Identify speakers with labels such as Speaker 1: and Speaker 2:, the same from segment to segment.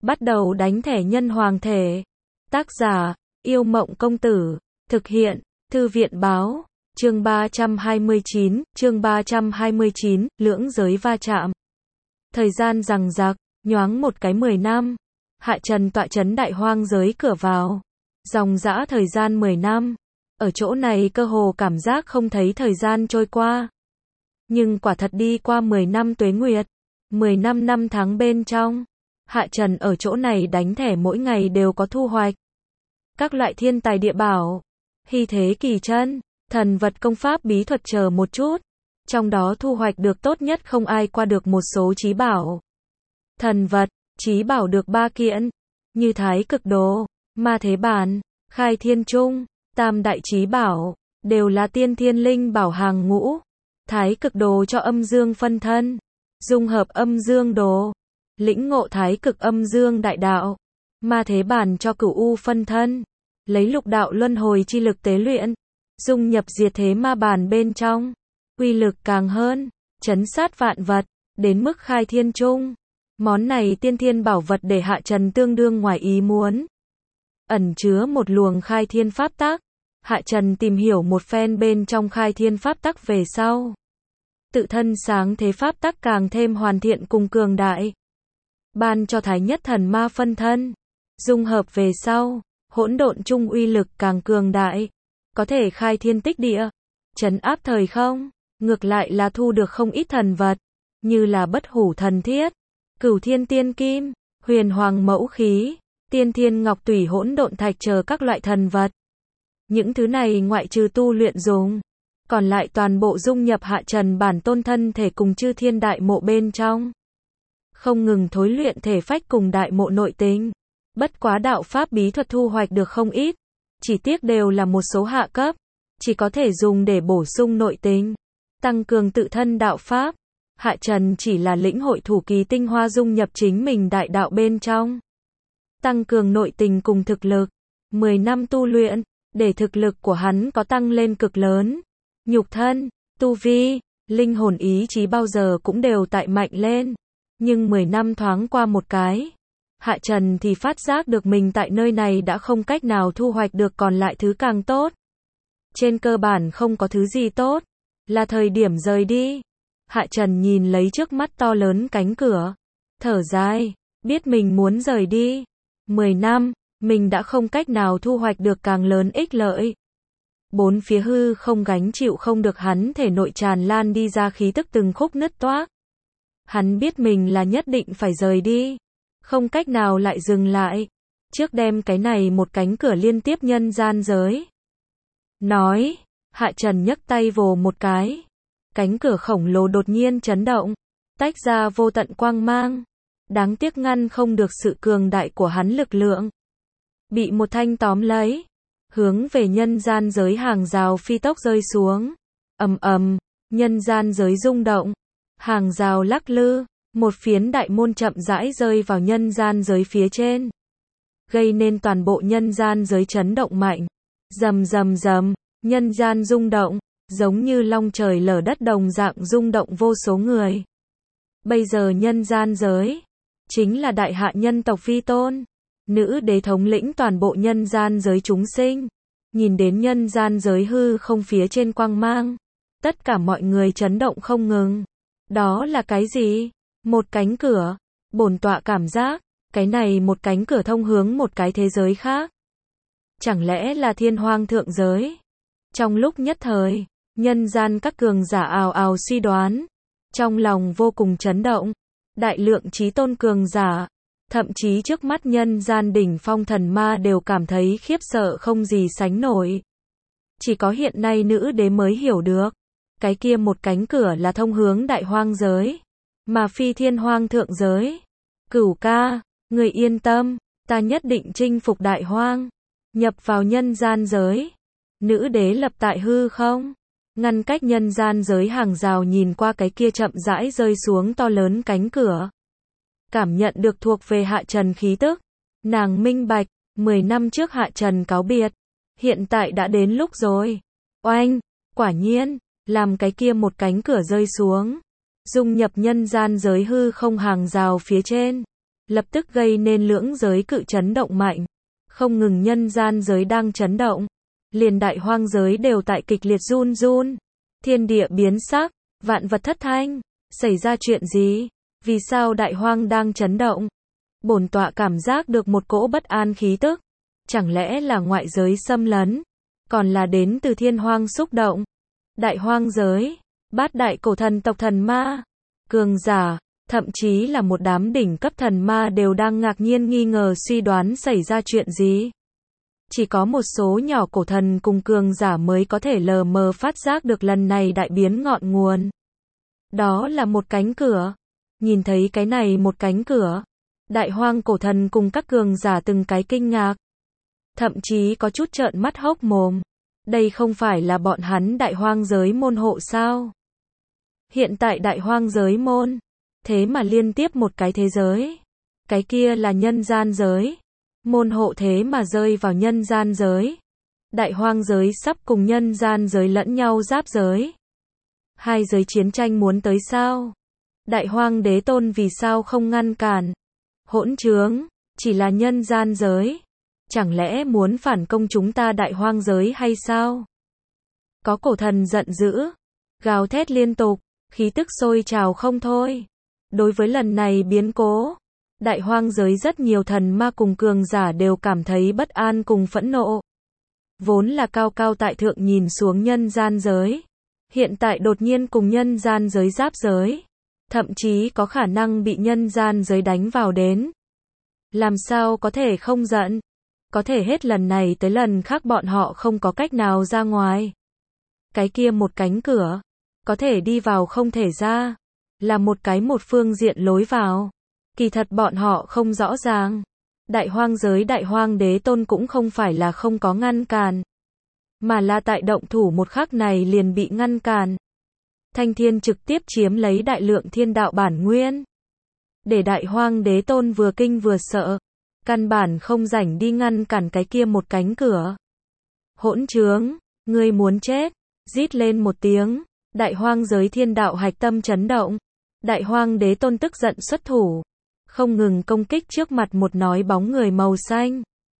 Speaker 1: Bắt đầu đánh thẻ nhân hoàng thể. Tác giả, Yêu Mộng Công Tử. Thực hiện, Thư viện Báo. Chương 329, lưỡng giới va chạm. Thời gian giằng giặc, nhoáng một cái 10 năm. Hạ Trần tọa trấn đại hoang giới cửa vào. Dòng dã thời gian 10 năm. Ở chỗ này cơ hồ cảm giác không thấy thời gian trôi qua. Nhưng quả thật đi qua 10 năm tuế nguyệt. 15 năm tháng bên trong. Hạ Trần ở chỗ này đánh thẻ mỗi ngày đều có thu hoạch. Các loại thiên tài địa bảo, hy thế kỳ chân, thần vật công pháp bí thuật chờ một chút. Trong đó thu hoạch được tốt nhất không ai qua được một số chí bảo. Thần vật, chí bảo được 3 kiện, như Thái Cực Đồ, Ma Thế Bản, Khai Thiên Trung, tam đại chí bảo, đều là tiên thiên linh bảo hàng ngũ. Thái Cực Đồ cho âm dương phân thân, dung hợp âm dương đồ, lĩnh ngộ thái cực âm dương đại đạo. Ma Thế Bản cho cửu u phân thân, lấy lục đạo luân hồi chi lực tế luyện, dung nhập diệt thế ma bản bên trong, uy lực càng hơn, trấn sát vạn vật, đến mức khai thiên trung. Món này tiên thiên bảo vật để Hạ Trần tương đương ngoài ý muốn. Ẩn chứa một luồng khai thiên pháp tắc. Hạ Trần tìm hiểu một phen bên trong khai thiên pháp tắc về sau. Tự thân sáng thế pháp tắc càng thêm hoàn thiện cùng cường đại. Ban cho Thái Nhất Thần Ma phân thân. Dung hợp về sau, hỗn độn chung uy lực càng cường đại. Có thể khai thiên tích địa, trấn áp thời không. Ngược lại là thu được không ít thần vật, như là bất hủ thần thiết, cửu thiên tiên kim, huyền hoàng mẫu khí, tiên thiên ngọc tủy hỗn độn thạch chờ các loại thần vật. Những thứ này ngoại trừ tu luyện dùng, còn lại toàn bộ dung nhập Hạ Trần bản tôn thân thể cùng chư thiên đại mộ bên trong. Không ngừng thối luyện thể phách cùng đại mộ nội tình. Bất quá đạo pháp bí thuật thu hoạch được không ít, chỉ tiếc đều là một số hạ cấp, chỉ có thể dùng để bổ sung nội tình, tăng cường tự thân đạo pháp. Hạ Trần chỉ là lĩnh hội thủ kỳ tinh hoa dung nhập chính mình đại đạo bên trong. Tăng cường nội tình cùng thực lực. 10 năm tu luyện, để thực lực của hắn có tăng lên cực lớn. Nhục thân, tu vi, linh hồn ý chí bao giờ cũng đều tại mạnh lên. Nhưng 10 năm thoáng qua một cái. Hạ Trần thì phát giác được mình tại nơi này đã không cách nào thu hoạch được còn lại thứ càng tốt. Trên cơ bản không có thứ gì tốt. Là thời điểm rời đi. Hạ Trần nhìn lấy trước mắt to lớn cánh cửa. Thở dài, biết mình muốn rời đi. 10 năm, mình đã không cách nào thu hoạch được càng lớn ích lợi. Bốn phía hư không gánh chịu không được hắn thể nội tràn lan đi ra khí tức từng khúc nứt toác. Hắn biết mình là nhất định phải rời đi. Không cách nào lại dừng lại. Trước đem cái này một cánh cửa liên tiếp nhân gian giới. Nói, Hạ Trần nhấc tay vồ một cái. Cánh cửa khổng lồ đột nhiên chấn động, tách ra vô tận quang mang. Đáng tiếc ngăn không được sự cường đại của hắn lực lượng. Bị một thanh tóm lấy, hướng về nhân gian giới hàng rào phi tốc rơi xuống. Ầm ầm, nhân gian giới rung động, hàng rào lắc lư, một phiến đại môn chậm rãi rơi vào nhân gian giới phía trên, gây nên toàn bộ nhân gian giới chấn động mạnh. Rầm rầm rầm, nhân gian rung động, giống như long trời lở đất đồng dạng rung động vô số người. Bây giờ nhân gian giới, chính là đại hạ nhân tộc vi tôn, nữ đế thống lĩnh toàn bộ nhân gian giới chúng sinh. Nhìn đến nhân gian giới hư không phía trên quang mang, tất cả mọi người chấn động không ngừng. Đó là cái gì? Một cánh cửa. Bổn tọa cảm giác, cái này một cánh cửa thông hướng một cái thế giới khác. Chẳng lẽ là thiên hoang thượng giới? Trong lúc nhất thời, nhân gian các cường giả ào ào suy đoán, trong lòng vô cùng chấn động. Đại lượng chí tôn cường giả, thậm chí trước mắt nhân gian đỉnh phong thần ma đều cảm thấy khiếp sợ không gì sánh nổi. Chỉ có hiện nay nữ đế mới hiểu được, cái kia một cánh cửa là thông hướng đại hoang giới, mà phi thiên hoang thượng giới. Cửu ca, người yên tâm, ta nhất định chinh phục đại hoang, nhập vào nhân gian giới. Nữ đế lập tại hư không, ngăn cách nhân gian giới hàng rào nhìn qua cái kia chậm rãi rơi xuống to lớn cánh cửa. Cảm nhận được thuộc về Hạ Trần khí tức. Nàng minh bạch, 10 năm trước Hạ Trần cáo biệt. Hiện tại đã đến lúc rồi. Oanh, quả nhiên, làm cái kia một cánh cửa rơi xuống. Dung nhập nhân gian giới hư không hàng rào phía trên. lập tức gây nên lưỡng giới cự chấn động mạnh. Không ngừng nhân gian giới đang chấn động, liền đại hoang giới đều tại kịch liệt run run. Thiên địa biến sắc, vạn vật thất thanh. Xảy ra chuyện gì? Vì sao đại hoang đang chấn động? Bổn tọa cảm giác được một cỗ bất an khí tức. Chẳng lẽ là ngoại giới xâm lấn? Còn là đến từ thiên hoang xúc động? Đại hoang giới, bát đại cổ thần tộc thần ma, cường giả, thậm chí là một đám đỉnh cấp thần ma đều đang ngạc nhiên nghi ngờ suy đoán xảy ra chuyện gì. Chỉ có một số nhỏ cổ thần cùng cường giả mới có thể lờ mờ phát giác được lần này đại biến ngọn nguồn. Đó là một cánh cửa. Nhìn thấy cái này một cánh cửa, đại hoang cổ thần cùng các cường giả từng cái kinh ngạc. Thậm chí có chút trợn mắt hốc mồm. Đây không phải là bọn hắn đại hoang giới môn hộ sao? Hiện tại đại hoang giới môn, thế mà liên tiếp một cái thế giới. Cái kia là nhân gian giới. Môn hộ thế mà rơi vào nhân gian giới. Đại hoang giới sắp cùng nhân gian giới lẫn nhau giáp giới. Hai giới chiến tranh muốn tới sao? Đại hoang đế tôn vì sao không ngăn cản? Hỗn trướng, chỉ là nhân gian giới. Chẳng lẽ muốn phản công chúng ta đại hoang giới hay sao? Có cổ thần giận dữ, gào thét liên tục, khí tức sôi trào không thôi. Đối với lần này biến cố, đại hoang giới rất nhiều thần ma cùng cường giả đều cảm thấy bất an cùng phẫn nộ. Vốn là cao cao tại thượng nhìn xuống nhân gian giới, hiện tại đột nhiên cùng nhân gian giới giáp giới, thậm chí có khả năng bị nhân gian giới đánh vào đến. Làm sao có thể không giận? Có thể hết lần này tới lần khác bọn họ không có cách nào ra ngoài. Cái kia một cánh cửa, có thể đi vào không thể ra, là một cái một phương diện lối vào. Kỳ thật bọn họ không rõ ràng. Đại hoang giới đại hoang đế tôn cũng không phải là không có ngăn cản, mà là tại động thủ một khắc này liền bị ngăn cản. Thanh thiên trực tiếp chiếm lấy đại lượng thiên đạo bản nguyên. Để đại hoang đế tôn vừa kinh vừa sợ. Căn bản không rảnh đi ngăn cản cái kia một cánh cửa. Hỗn trướng, ngươi muốn chết. Rít lên một tiếng. Đại hoang giới thiên đạo hạch tâm chấn động. Đại hoang đế tôn tức giận xuất thủ. Không ngừng công kích trước mặt một nói bóng người màu xanh.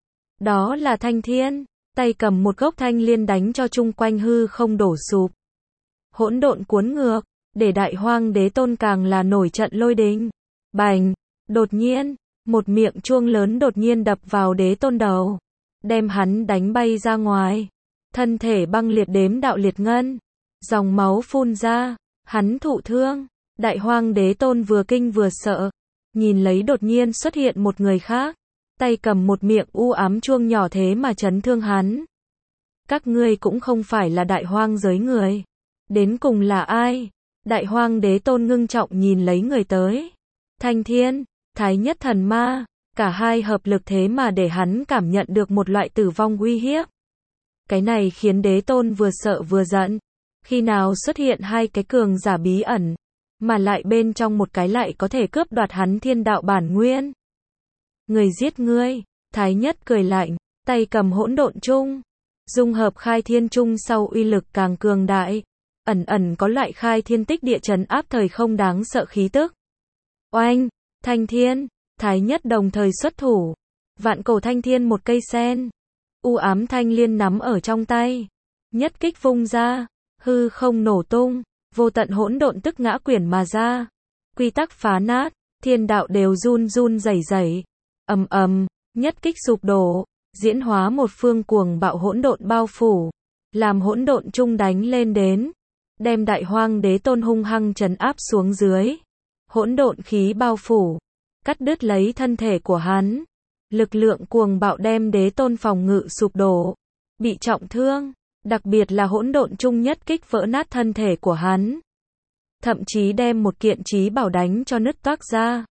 Speaker 1: Đó là Thanh Thiên. Tay cầm một gốc thanh liên đánh cho chung quanh hư không đổ sụp. Hỗn độn cuốn ngược. Để đại hoang đế tôn càng là nổi trận lôi đình. Bành. Đột nhiên. Một miệng chuông lớn đột nhiên đập vào đế tôn đầu. Đem hắn đánh bay ra ngoài. Thân thể băng liệt đếm đạo liệt ngân. Dòng máu phun ra. Hắn thụ thương. Đại hoang đế tôn vừa kinh vừa sợ. Nhìn lấy đột nhiên xuất hiện một người khác. Tay cầm một miệng u ám chuông nhỏ thế mà chấn thương hắn. Các ngươi cũng không phải là đại hoang giới người. Đến cùng là ai? Đại hoang đế tôn ngưng trọng nhìn lấy người tới. Thanh Thiên, Thái Nhất Thần Ma. Cả hai hợp lực thế mà để hắn cảm nhận được một loại tử vong uy hiếp. Cái này khiến đế tôn vừa sợ vừa giận. Khi nào xuất hiện hai cái cường giả bí ẩn, mà lại bên trong một cái lại có thể cướp đoạt hắn thiên đạo bản nguyên. Người giết ngươi. Thái Nhất cười lạnh, tay cầm hỗn độn chung. Dung hợp khai thiên chung sau uy lực càng cường đại. Ẩn ẩn có loại khai thiên tích địa trấn áp thời không đáng sợ khí tức. Oanh, Thanh Thiên, Thái Nhất đồng thời xuất thủ. Vạn cổ thanh thiên một cây sen. U ám thanh liên nắm ở trong tay. Nhất kích vung ra. Hư không nổ tung. Vô tận hỗn độn tức ngã quyển mà ra. Quy tắc phá nát. Thiên đạo đều run run rẩy rẩy. Ầm ầm, nhất kích sụp đổ. Diễn hóa một phương cuồng bạo hỗn độn bao phủ. Làm hỗn độn chung đánh lên đến. Đem đại hoang đế tôn hung hăng trấn áp xuống dưới. Hỗn độn khí bao phủ. Cắt đứt lấy thân thể của hắn. Lực lượng cuồng bạo đem đế tôn phòng ngự sụp đổ. Bị trọng thương. Đặc biệt là hỗn độn chung nhất kích vỡ nát thân thể của hắn. Thậm chí đem một kiện trí bảo đánh cho nứt toác ra.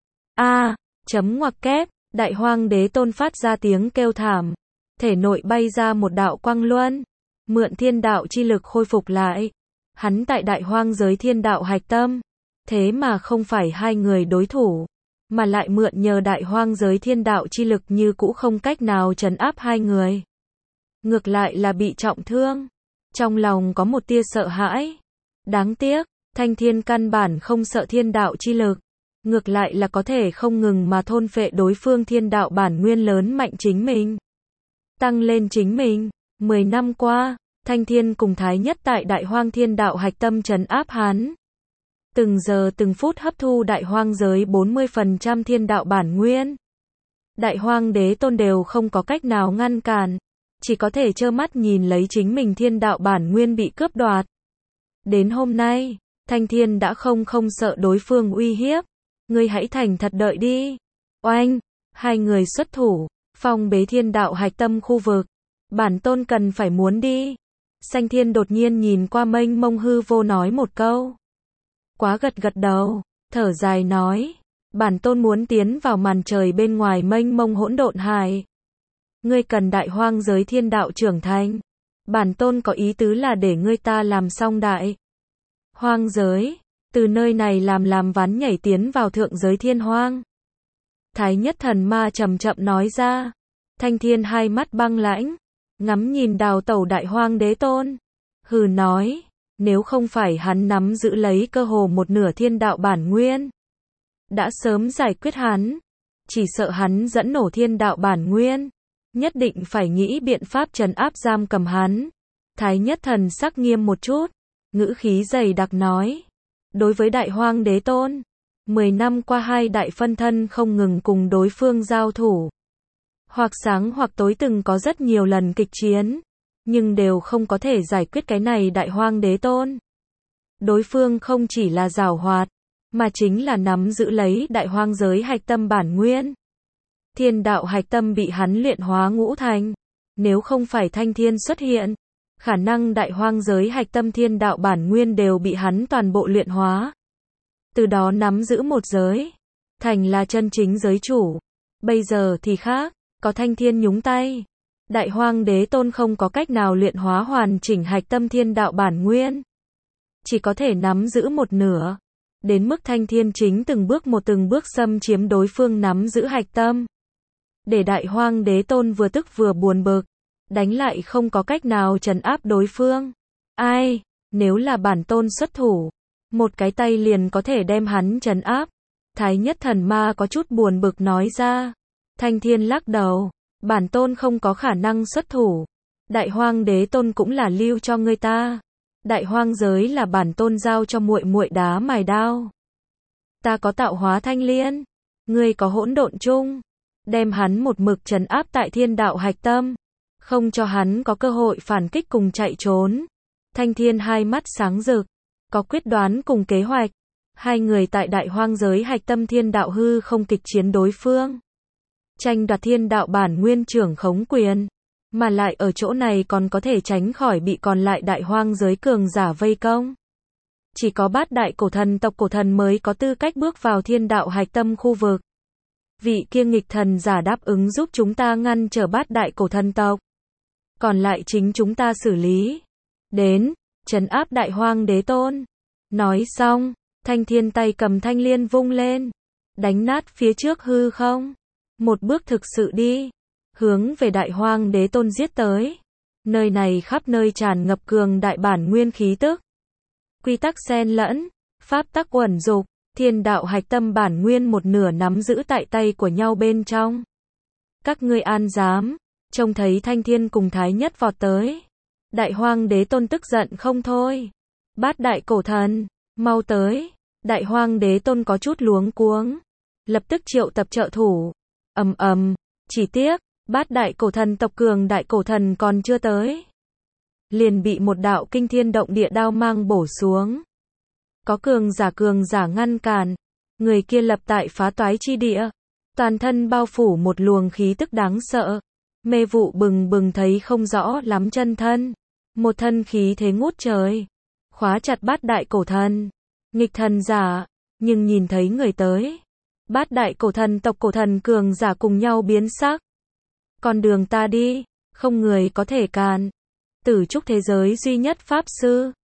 Speaker 1: Chấm ngoặc kép. Đại hoang đế tôn phát ra tiếng kêu thảm. Thể nội bay ra một đạo quang luân. Mượn thiên đạo chi lực khôi phục lại. Hắn tại đại hoang giới thiên đạo hạch tâm. Thế mà không phải hai người đối thủ. Mà lại mượn nhờ đại hoang giới thiên đạo chi lực như cũ không cách nào trấn áp hai người. Ngược lại là bị trọng thương. Trong lòng có một tia sợ hãi. Đáng tiếc, Thanh Thiên căn bản không sợ thiên đạo chi lực. ngược lại là có thể không ngừng mà thôn phệ đối phương thiên đạo bản nguyên lớn mạnh chính mình, tăng lên chính mình. 10 năm qua, Thanh Thiên cùng Thái Nhất tại Đại Hoang Thiên Đạo hạch tâm trấn áp hắn. Từng giờ từng phút hấp thu Đại Hoang giới 40% thiên đạo bản nguyên. Đại Hoang Đế Tôn đều không có cách nào ngăn cản, chỉ có thể trơ mắt nhìn lấy chính mình thiên đạo bản nguyên bị cướp đoạt. Đến hôm nay, Thanh Thiên đã không sợ đối phương uy hiếp. Ngươi hãy thành thật đợi đi. Oanh, hai người xuất thủ, phong bế thiên đạo hạch tâm khu vực. Bản tôn cần phải muốn đi. Sanh Thiên đột nhiên nhìn qua mênh mông hư vô nói một câu. Quá gật đầu, thở dài nói. Bản tôn muốn tiến vào màn trời bên ngoài mênh mông hỗn độn hải. Ngươi cần Đại Hoang giới thiên đạo trưởng thành. Bản tôn có ý tứ là để ngươi ta làm xong Đại Hoang giới, từ nơi này làm ván nhảy tiến vào thượng giới thiên hoang. Thái Nhất thần ma chậm chậm nói ra. Thanh Thiên hai mắt băng lãnh, ngắm nhìn đào tẩu Đại Hoang Đế Tôn. Hừ nói, nếu không phải hắn nắm giữ lấy cơ hồ một nửa thiên đạo bản nguyên, đã sớm giải quyết hắn. Chỉ sợ hắn dẫn nổ thiên đạo bản nguyên, nhất định phải nghĩ biện pháp trấn áp giam cầm hắn. Thái Nhất thần sắc nghiêm một chút, ngữ khí dày đặc nói. Đối với Đại Hoang Đế Tôn, 10 năm qua hai đại phân thân không ngừng cùng đối phương giao thủ. Hoặc sáng hoặc tối từng có rất nhiều lần kịch chiến, nhưng đều không có thể giải quyết cái này Đại Hoang Đế Tôn. Đối phương không chỉ là giảo hoạt, mà chính là nắm giữ lấy Đại Hoang giới hạch tâm bản nguyên. Thiên đạo hạch tâm bị hắn luyện hóa ngũ thành. Nếu không phải Thanh Thiên xuất hiện, khả năng Đại Hoang giới hạch tâm thiên đạo bản nguyên đều bị hắn toàn bộ luyện hóa. Từ đó nắm giữ một giới, thành là chân chính giới chủ. Bây giờ thì khác, có Thanh Thiên nhúng tay. Đại Hoang Đế Tôn không có cách nào luyện hóa hoàn chỉnh hạch tâm thiên đạo bản nguyên. Chỉ có thể nắm giữ một nửa. Đến mức Thanh Thiên chính từng bước xâm chiếm đối phương nắm giữ hạch tâm. Để Đại Hoang Đế Tôn vừa tức vừa buồn bực. Đánh lại không có cách nào trấn áp đối phương. Ai, nếu là bản tôn xuất thủ, một cái tay liền có thể đem hắn trấn áp. Thái Nhất thần ma có chút buồn bực nói ra. Thanh Thiên lắc đầu, bản tôn không có khả năng xuất thủ. Đại Hoang Đế Tôn cũng là lưu cho ngươi ta. Đại Hoang giới là bản tôn giao cho muội muội đá mài đao. Ta có tạo hóa thanh liên, ngươi có hỗn độn chung, đem hắn một mực trấn áp tại thiên đạo hạch tâm, không cho hắn có cơ hội phản kích cùng chạy trốn. Thanh Thiên hai mắt sáng rực, có quyết đoán cùng kế hoạch. Hai người tại Đại Hoang giới hạch tâm thiên đạo hư không kịch chiến đối phương, tranh đoạt thiên đạo bản nguyên trưởng khống quyền, mà lại ở chỗ này còn có thể tránh khỏi bị còn lại Đại Hoang giới cường giả vây công. Chỉ có Bát Đại cổ thần tộc cổ thần mới có tư cách bước vào thiên đạo hạch tâm khu vực. Vị kia nghịch thần giả đáp ứng giúp chúng ta ngăn trở Bát Đại cổ thần tộc. Còn lại chính chúng ta xử lý. Đến, trấn áp Đại Hoang Đế Tôn. Nói xong, Thanh Thiên tay cầm thanh liên vung lên, đánh nát phía trước hư không. Một bước thực sự đi, hướng về Đại Hoang Đế Tôn giết tới. Nơi này khắp nơi tràn ngập cường đại bản nguyên khí tức. Quy tắc xen lẫn, pháp tắc uẩn dục, thiên đạo hạch tâm bản nguyên một nửa nắm giữ tại tay của nhau bên trong. Các ngươi an dám, trông thấy Thanh Thiên cùng Thái Nhất vọt tới. Đại Hoang Đế Tôn tức giận không thôi. Bát Đại cổ thần, mau tới. Đại Hoang Đế Tôn có chút luống cuống, lập tức triệu tập trợ thủ. Chỉ tiếc, Bát Đại cổ thần tộc cường đại cổ thần còn chưa tới, liền bị một đạo kinh thiên động địa đao mang bổ xuống. Có cường giả ngăn cản, người kia lập tại phá toái chi địa, toàn thân bao phủ một luồng khí tức đáng sợ, mê vụ bừng bừng thấy không rõ lắm chân thân, một thân khí thế ngút trời, khóa chặt Bát Đại cổ thần, nghịch thần giả, nhưng nhìn thấy người tới, Bát Đại cổ thần tộc cổ thần cường giả cùng nhau biến sắc. Con đường ta đi, không người có thể cản. Tử trúc thế giới duy nhất pháp sư,